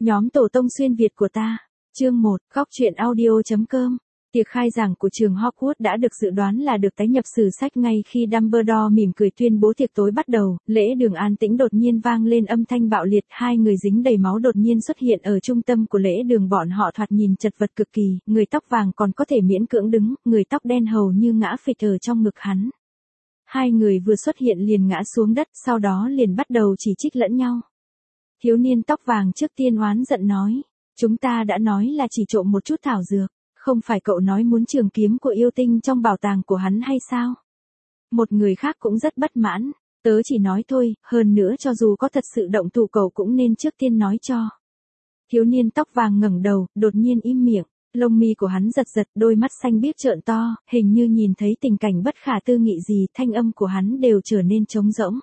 Nhóm tổ tông xuyên Việt của ta. Chương 1, góc truyện audio.com. Tiệc khai giảng của trường Hogwarts đã được dự đoán là được tái nhập sử sách ngay khi Dumbledore mỉm cười tuyên bố tiệc tối bắt đầu. Lễ đường an tĩnh đột nhiên vang lên âm thanh bạo liệt, hai người dính đầy máu đột nhiên xuất hiện ở trung tâm của lễ đường, bọn họ thoạt nhìn chật vật cực kỳ, người tóc vàng còn có thể miễn cưỡng đứng, người tóc đen hầu như ngã phịch ở trong ngực hắn. Hai người vừa xuất hiện liền ngã xuống đất, sau đó liền bắt đầu chỉ trích lẫn nhau. Thiếu niên tóc vàng trước tiên oán giận nói, chúng ta đã nói là chỉ trộm một chút thảo dược, không phải cậu nói muốn trường kiếm của yêu tinh trong bảo tàng của hắn hay sao? Một người khác cũng rất bất mãn, tớ chỉ nói thôi, hơn nữa cho dù có thật sự động thủ cậu cũng nên trước tiên nói cho. Thiếu niên tóc vàng ngẩng đầu, đột nhiên im miệng, lông mi của hắn giật giật, đôi mắt xanh biếc trợn to, hình như nhìn thấy tình cảnh bất khả tư nghị gì, thanh âm của hắn đều trở nên trống rỗng.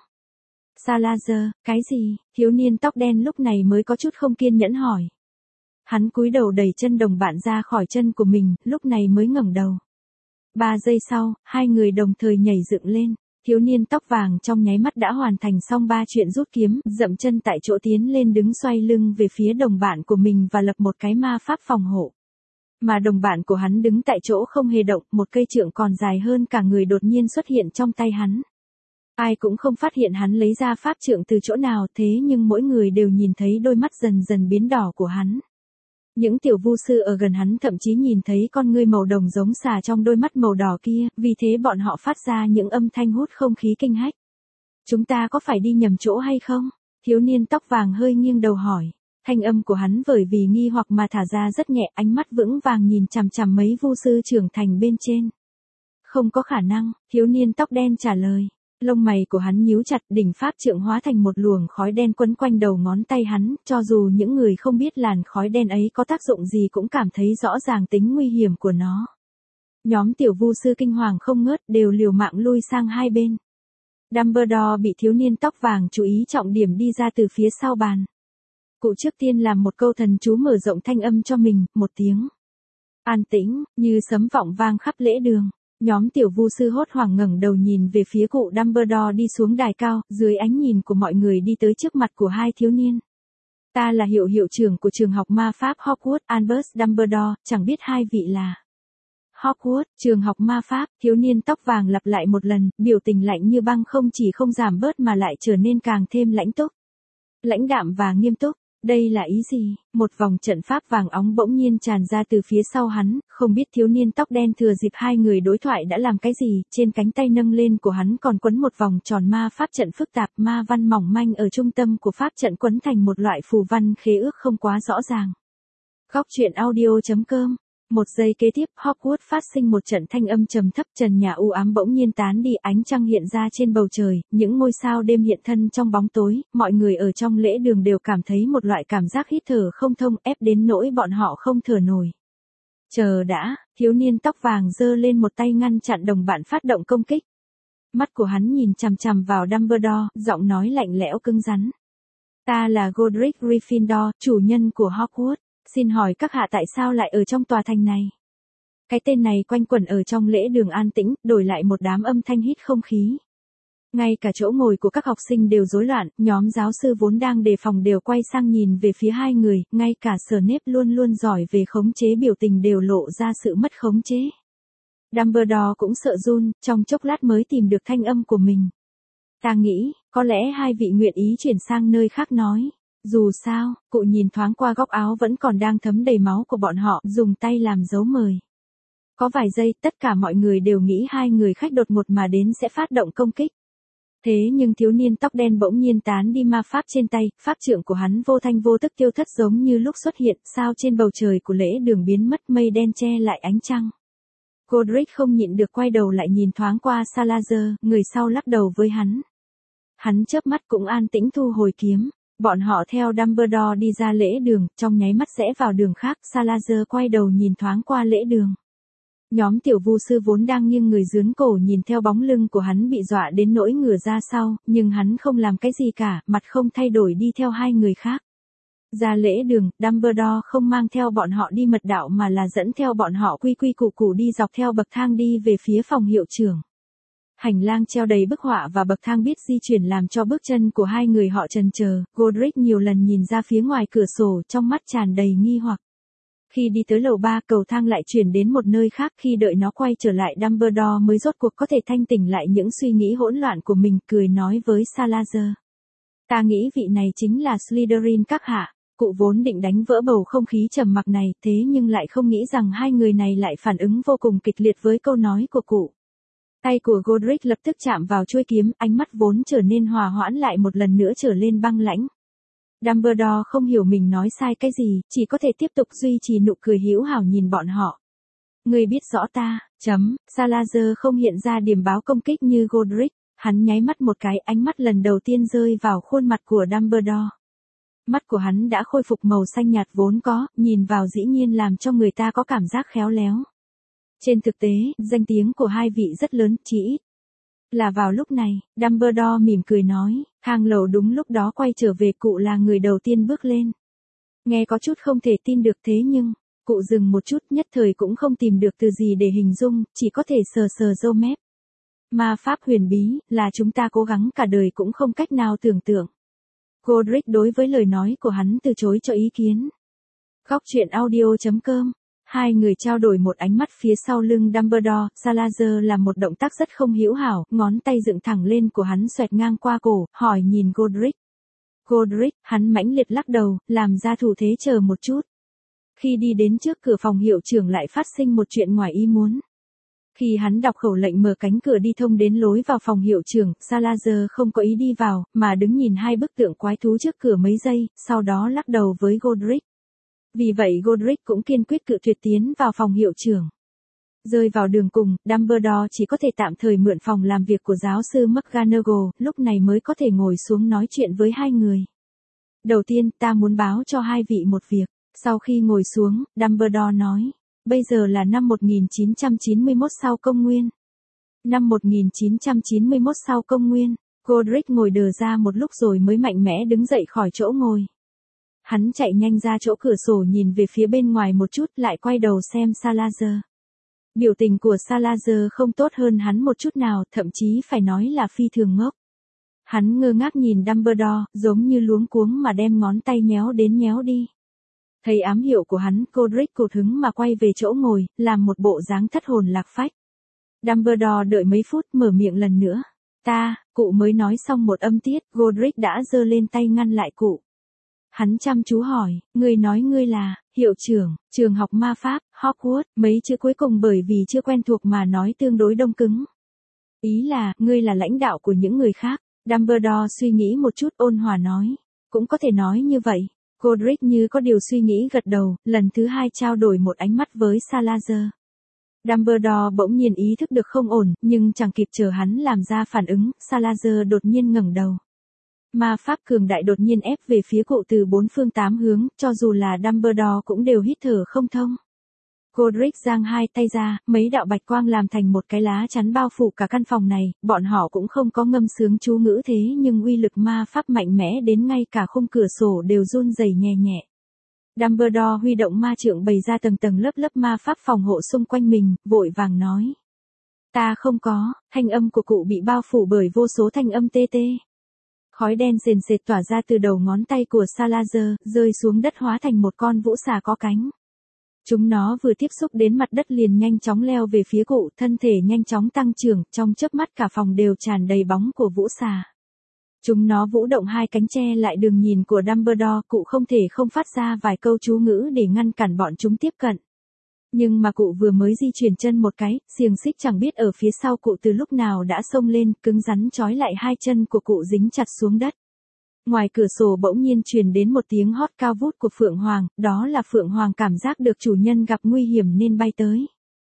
Salazar, cái gì? Thiếu niên tóc đen lúc này mới có chút không kiên nhẫn hỏi. Hắn cúi đầu đẩy chân đồng bạn ra khỏi chân của mình, lúc này mới ngẩng đầu. 3 giây sau, hai người đồng thời nhảy dựng lên. Thiếu niên tóc vàng trong nháy mắt đã hoàn thành xong 3 chuyện rút kiếm, dậm chân tại chỗ tiến lên đứng xoay lưng về phía đồng bạn của mình và lập một cái ma pháp phòng hộ. Mà đồng bạn của hắn đứng tại chỗ không hề động, một cây trượng còn dài hơn cả người đột nhiên xuất hiện trong tay hắn. Ai cũng không phát hiện hắn lấy ra pháp trượng từ chỗ nào, thế nhưng mỗi người đều nhìn thấy đôi mắt dần dần biến đỏ của hắn. Những tiểu vu sư ở gần hắn thậm chí nhìn thấy con ngươi màu đồng giống xà trong đôi mắt màu đỏ kia, vì thế bọn họ phát ra những âm thanh hút không khí kinh hách. Chúng ta có phải đi nhầm chỗ hay không? Thiếu niên tóc vàng hơi nghiêng đầu hỏi. Thanh âm của hắn bởi vì nghi hoặc mà thả ra rất nhẹ, ánh mắt vững vàng nhìn chằm chằm mấy vu sư trưởng thành bên trên. Không có khả năng, thiếu niên tóc đen trả lời. Lông mày của hắn nhíu chặt, đỉnh pháp trượng hóa thành một luồng khói đen quấn quanh đầu ngón tay hắn, cho dù những người không biết làn khói đen ấy có tác dụng gì cũng cảm thấy rõ ràng tính nguy hiểm của nó. Nhóm tiểu vu sư kinh hoàng không ngớt, đều liều mạng lui sang hai bên. Dumbledore bị thiếu niên tóc vàng chú ý trọng điểm đi ra từ phía sau bàn. Cụ trước tiên làm một câu thần chú mở rộng thanh âm cho mình, một tiếng an tĩnh, như sấm vọng vang khắp lễ đường. Nhóm tiểu vu sư hốt hoảng ngẩng đầu nhìn về phía cụ Dumbledore đi xuống đài cao, dưới ánh nhìn của mọi người đi tới trước mặt của hai thiếu niên. Ta là hiệu trưởng của trường học ma pháp Hogwarts, Albus Dumbledore, chẳng biết hai vị là. Hogwarts, trường học ma pháp, thiếu niên tóc vàng lặp lại một lần, biểu tình lạnh như băng không chỉ không giảm bớt mà lại trở nên càng thêm lãnh túc. Lãnh đạm và nghiêm túc. Đây là ý gì? Một vòng trận pháp vàng óng bỗng nhiên tràn ra từ phía sau hắn, không biết thiếu niên tóc đen thừa dịp hai người đối thoại đã làm cái gì, trên cánh tay nâng lên của hắn còn quấn một vòng tròn ma pháp trận phức tạp, ma văn mỏng manh ở trung tâm của pháp trận quấn thành một loại phù văn khế ước không quá rõ ràng. Góc truyện audio.com. Một giây kế tiếp, Hogwarts phát sinh một trận thanh âm trầm thấp, trần nhà u ám bỗng nhiên tán đi, ánh trăng hiện ra trên bầu trời, những ngôi sao đêm hiện thân trong bóng tối, mọi người ở trong lễ đường đều cảm thấy một loại cảm giác hít thở không thông, ép đến nỗi bọn họ không thở nổi. Chờ đã, thiếu niên tóc vàng giơ lên một tay ngăn chặn đồng bạn phát động công kích. Mắt của hắn nhìn chằm chằm vào Dumbledore, giọng nói lạnh lẽo cứng rắn. Ta là Godric Gryffindor, chủ nhân của Hogwarts. Xin hỏi các hạ tại sao lại ở trong tòa thành này? Cái tên này quanh quẩn ở trong lễ đường an tĩnh, đổi lại một đám âm thanh hít không khí. Ngay cả chỗ ngồi của các học sinh đều rối loạn, nhóm giáo sư vốn đang đề phòng đều quay sang nhìn về phía hai người, ngay cả Snape luôn luôn giỏi về khống chế biểu tình đều lộ ra sự mất khống chế. Dumbledore cũng sợ run, trong chốc lát mới tìm được thanh âm của mình. Ta nghĩ, có lẽ hai vị nguyện ý chuyển sang nơi khác nói. Dù sao, cụ nhìn thoáng qua góc áo vẫn còn đang thấm đầy máu của bọn họ, dùng tay làm dấu mời. Có vài giây, tất cả mọi người đều nghĩ hai người khách đột ngột mà đến sẽ phát động công kích. Thế nhưng thiếu niên tóc đen bỗng nhiên tán đi ma pháp trên tay, pháp trượng của hắn vô thanh vô tức tiêu thất giống như lúc xuất hiện, sao trên bầu trời của lễ đường biến mất, mây đen che lại ánh trăng. Godric không nhịn được quay đầu lại nhìn thoáng qua Salazar, người sau lắc đầu với hắn. Hắn chớp mắt cũng an tĩnh thu hồi kiếm. Bọn họ theo Dumbledore đi ra lễ đường, trong nháy mắt rẽ vào đường khác, Salazar quay đầu nhìn thoáng qua lễ đường. Nhóm tiểu vu sư vốn đang nghiêng người dướn cổ nhìn theo bóng lưng của hắn bị dọa đến nỗi ngửa ra sau, nhưng hắn không làm cái gì cả, mặt không thay đổi đi theo hai người khác. Ra lễ đường, Dumbledore không mang theo bọn họ đi mật đạo mà là dẫn theo bọn họ quy quy củ củ đi dọc theo bậc thang đi về phía phòng hiệu trưởng. Hành lang treo đầy bức họa và bậc thang biết di chuyển làm cho bước chân của hai người họ chần chờ. Godric nhiều lần nhìn ra phía ngoài cửa sổ, trong mắt tràn đầy nghi hoặc. Khi đi tới lầu 3, cầu thang lại chuyển đến một nơi khác. Khi đợi nó quay trở lại, Dumbledore mới rốt cuộc có thể thanh tỉnh lại những suy nghĩ hỗn loạn của mình, cười nói với Salazar. Ta nghĩ vị này chính là Slytherin các hạ. Cụ vốn định đánh vỡ bầu không khí trầm mặc này, thế nhưng lại không nghĩ rằng hai người này lại phản ứng vô cùng kịch liệt với câu nói của cụ. Tay của Godric lập tức chạm vào chuôi kiếm, ánh mắt vốn trở nên hòa hoãn lại một lần nữa trở lên băng lãnh. Dumbledore không hiểu mình nói sai cái gì, chỉ có thể tiếp tục duy trì nụ cười hữu hảo nhìn bọn họ. Ngươi biết rõ ta, Salazar không hiện ra điểm báo công kích như Godric, hắn nháy mắt một cái, ánh mắt lần đầu tiên rơi vào khuôn mặt của Dumbledore. Mắt của hắn đã khôi phục màu xanh nhạt vốn có, nhìn vào dĩ nhiên làm cho người ta có cảm giác khéo léo. Trên thực tế, danh tiếng của hai vị rất lớn, chỉ ít là vào lúc này, Dumbledore mỉm cười nói, thang lầu đúng lúc đó quay trở về, cụ là người đầu tiên bước lên. Nghe có chút không thể tin được, thế nhưng, cụ dừng một chút, nhất thời cũng không tìm được từ gì để hình dung, chỉ có thể sờ sờ râu mép. Ma pháp huyền bí, là chúng ta cố gắng cả đời cũng không cách nào tưởng tượng. Godric đối với lời nói của hắn từ chối cho ý kiến. Góc truyện audio.com. Hai người trao đổi một ánh mắt phía sau lưng Dumbledore. Salazar làm một động tác rất không hữu hảo, ngón tay dựng thẳng lên của hắn xoẹt ngang qua cổ, hỏi nhìn Godric. Godric, hắn mãnh liệt lắc đầu, làm ra thủ thế chờ một chút. Khi đi đến trước cửa phòng hiệu trưởng lại phát sinh một chuyện ngoài ý muốn. Khi hắn đọc khẩu lệnh mở cánh cửa đi thông đến lối vào phòng hiệu trưởng, Salazar không có ý đi vào, mà đứng nhìn hai bức tượng quái thú trước cửa mấy giây, sau đó lắc đầu với Godric. Vì vậy Godric cũng kiên quyết cự tuyệt tiến vào phòng hiệu trưởng. Rơi vào đường cùng, Dumbledore chỉ có thể tạm thời mượn phòng làm việc của giáo sư McGonagall, lúc này mới có thể ngồi xuống nói chuyện với hai người. Đầu tiên, ta muốn báo cho hai vị một việc. Sau khi ngồi xuống, Dumbledore nói. Bây giờ là năm 1991 sau công nguyên. Năm 1991 sau công nguyên, Godric ngồi đờ ra một lúc rồi mới mạnh mẽ đứng dậy khỏi chỗ ngồi. Hắn chạy nhanh ra chỗ cửa sổ nhìn về phía bên ngoài một chút, lại quay đầu xem Salazar. Biểu tình của Salazar không tốt hơn hắn một chút nào, thậm chí phải nói là phi thường ngốc. Hắn ngơ ngác nhìn Dumbledore, giống như luống cuống mà đem ngón tay nhéo đến nhéo đi. Thấy ám hiệu của hắn, Godric cụt hứng mà quay về chỗ ngồi, làm một bộ dáng thất hồn lạc phách. Dumbledore đợi mấy phút mở miệng lần nữa. Cụ mới nói xong một âm tiết, Godric đã giơ lên tay ngăn lại cụ. Hắn chăm chú hỏi, ngươi nói ngươi là, hiệu trưởng, trường học ma pháp, Hogwarts, mấy chữ cuối cùng bởi vì chưa quen thuộc mà nói tương đối đông cứng. Ý là, ngươi là lãnh đạo của những người khác. Dumbledore suy nghĩ một chút ôn hòa nói. Cũng có thể nói như vậy. Godric như có điều suy nghĩ gật đầu, lần thứ hai trao đổi một ánh mắt với Salazar. Dumbledore bỗng nhiên ý thức được không ổn, nhưng chẳng kịp chờ hắn làm ra phản ứng, Salazar đột nhiên ngẩng đầu. Ma pháp cường đại đột nhiên ép về phía cụ từ bốn phương tám hướng, cho dù là Dumbledore cũng đều hít thở không thông. Godric giang hai tay ra, mấy đạo bạch quang làm thành một cái lá chắn bao phủ cả căn phòng này, bọn họ cũng không có ngâm sướng chú ngữ thế nhưng uy lực ma pháp mạnh mẽ đến ngay cả khung cửa sổ đều run rẩy nhẹ nhẹ. Dumbledore huy động ma trượng bày ra tầng tầng lớp lớp ma pháp phòng hộ xung quanh mình, vội vàng nói. Ta không có, thanh âm của cụ bị bao phủ bởi vô số thanh âm tê tê. Khói đen sền sệt tỏa ra từ đầu ngón tay của Salazar, rơi xuống đất hóa thành một con vũ xà có cánh. Chúng nó vừa tiếp xúc đến mặt đất liền nhanh chóng leo về phía cụ, thân thể nhanh chóng tăng trưởng, trong chớp mắt cả phòng đều tràn đầy bóng của vũ xà. Chúng nó vũ động hai cánh che lại đường nhìn của Dumbledore, cụ không thể không phát ra vài câu chú ngữ để ngăn cản bọn chúng tiếp cận. Nhưng mà cụ vừa mới di chuyển chân một cái, xiềng xích chẳng biết ở phía sau cụ từ lúc nào đã xông lên, cứng rắn trói lại hai chân của cụ dính chặt xuống đất. Ngoài cửa sổ bỗng nhiên truyền đến một tiếng hót cao vút của Phượng Hoàng, đó là Phượng Hoàng cảm giác được chủ nhân gặp nguy hiểm nên bay tới.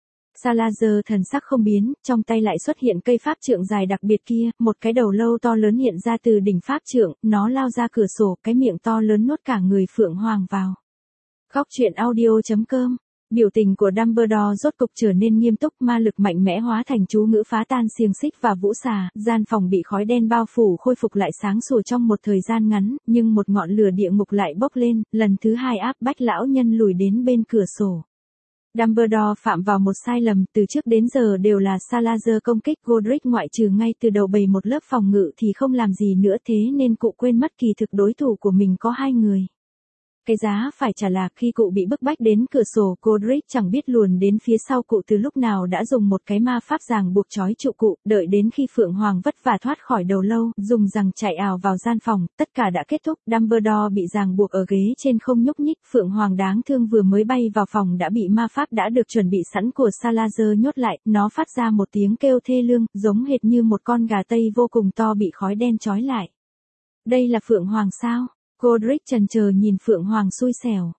Salazar thần sắc không biến, trong tay lại xuất hiện cây pháp trượng dài đặc biệt kia, một cái đầu lâu to lớn hiện ra từ đỉnh pháp trượng, nó lao ra cửa sổ, cái miệng to lớn nuốt cả người Phượng Hoàng vào. Góc truyện audio.com. Biểu tình của Dumbledore rốt cục trở nên nghiêm túc, ma lực mạnh mẽ hóa thành chú ngữ phá tan xiềng xích và vũ xà, gian phòng bị khói đen bao phủ khôi phục lại sáng sủa trong một thời gian ngắn, nhưng một ngọn lửa địa ngục lại bốc lên, lần thứ hai áp bách lão nhân lùi đến bên cửa sổ. Dumbledore phạm vào một sai lầm, từ trước đến giờ đều là Salazar công kích Godric, ngoại trừ ngay từ đầu bày một lớp phòng ngự thì không làm gì nữa, thế nên cụ quên mất kỳ thực đối thủ của mình có hai người. Cái giá phải trả là khi cụ bị bức bách đến cửa sổ, Godric chẳng biết luồn đến phía sau cụ từ lúc nào đã dùng một cái ma pháp ràng buộc trói trụ cụ, đợi đến khi Phượng Hoàng vất vả thoát khỏi đầu lâu, dùng rằng chạy ào vào gian phòng, tất cả đã kết thúc, Dumbledore bị ràng buộc ở ghế trên không nhúc nhích, Phượng Hoàng đáng thương vừa mới bay vào phòng đã bị ma pháp đã được chuẩn bị sẵn của Salazar nhốt lại, nó phát ra một tiếng kêu thê lương, giống hệt như một con gà tây vô cùng to bị khói đen trói lại. Đây là Phượng Hoàng sao? Godric chần chờ nhìn Phượng Hoàng xui xẻo.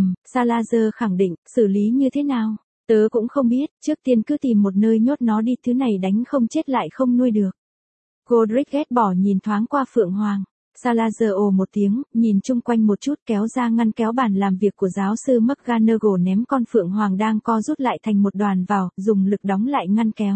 Salazar khẳng định, xử lý như thế nào? Tớ cũng không biết, trước tiên cứ tìm một nơi nhốt nó đi, thứ này đánh không chết lại không nuôi được. Godric ghét bỏ nhìn thoáng qua Phượng Hoàng. Salazar ồ một tiếng, nhìn chung quanh một chút, kéo ra ngăn kéo bàn làm việc của giáo sư McGonagall, ném con Phượng Hoàng đang co rút lại thành một đoàn vào, dùng lực đóng lại ngăn kéo.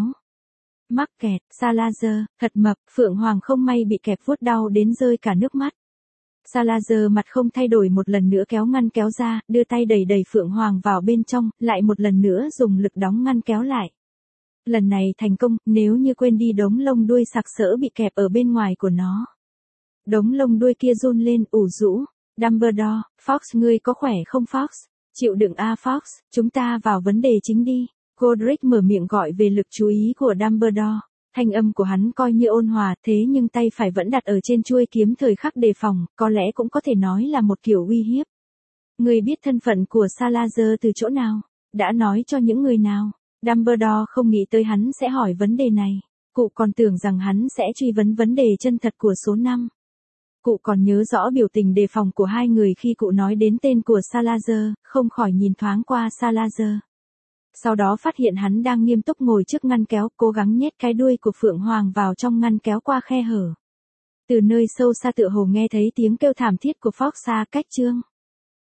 Mắc kẹt, Salazar, thật mập, Phượng Hoàng không may bị kẹp vuốt đau đến rơi cả nước mắt. Salazar mặt không thay đổi một lần nữa kéo ngăn kéo ra, đưa tay đẩy Phượng Hoàng vào bên trong, lại một lần nữa dùng lực đóng ngăn kéo lại. Lần này thành công, nếu như quên đi đống lông đuôi sặc sỡ bị kẹp ở bên ngoài của nó. Đống lông đuôi kia run lên, ủ rũ. Dumbledore, Fox, ngươi có khỏe không Fox? Chịu đựng Fox, chúng ta vào vấn đề chính đi. Godric mở miệng gọi về lực chú ý của Dumbledore. Thanh âm của hắn coi như ôn hòa, thế nhưng tay phải vẫn đặt ở trên chuôi kiếm, thời khắc đề phòng, có lẽ cũng có thể nói là một kiểu uy hiếp. Người biết thân phận của Salazar từ chỗ nào? Đã nói cho những người nào? Dumbledore không nghĩ tới hắn sẽ hỏi vấn đề này. Cụ còn tưởng rằng hắn sẽ truy vấn vấn đề chân thật của số 5. Cụ còn nhớ rõ biểu tình đề phòng của hai người khi cụ nói đến tên của Salazar, không khỏi nhìn thoáng qua Salazar. Sau đó phát hiện hắn đang nghiêm túc ngồi trước ngăn kéo, cố gắng nhét cái đuôi của Phượng Hoàng vào trong ngăn kéo qua khe hở. Từ nơi sâu xa tựa hồ nghe thấy tiếng kêu thảm thiết của Fox xa cách chương.